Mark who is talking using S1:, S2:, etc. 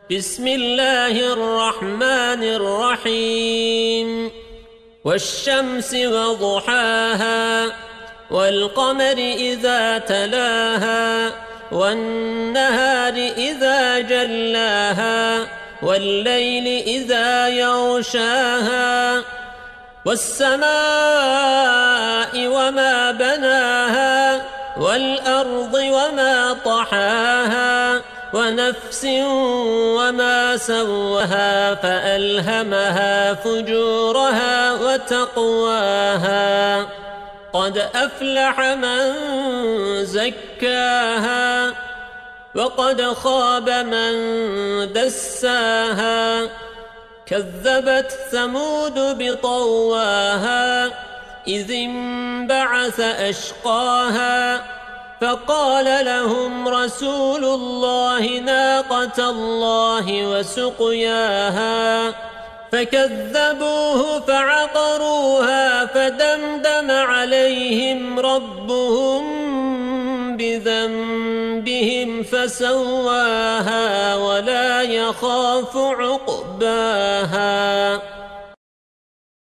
S1: بسم الله الرحمن الرحيم والشمس وضحاها والقمر إذا تلاها والنهار إذا جلاها والليل إذا يغشاها والسماء وما بناها والأرض وما طحاها ونفس وما سواها فألهمها فجورها وتقواها قد أفلح من زكاها وقد خاب من دساها كذبت ثمود بطواها إذ انبعث أشقاها فقال لهم رسول الله ناقة الله وسقياها فكذبوه فعقروها فدمدم عليهم ربهم بذنبهم فسواها ولا يخاف عقباها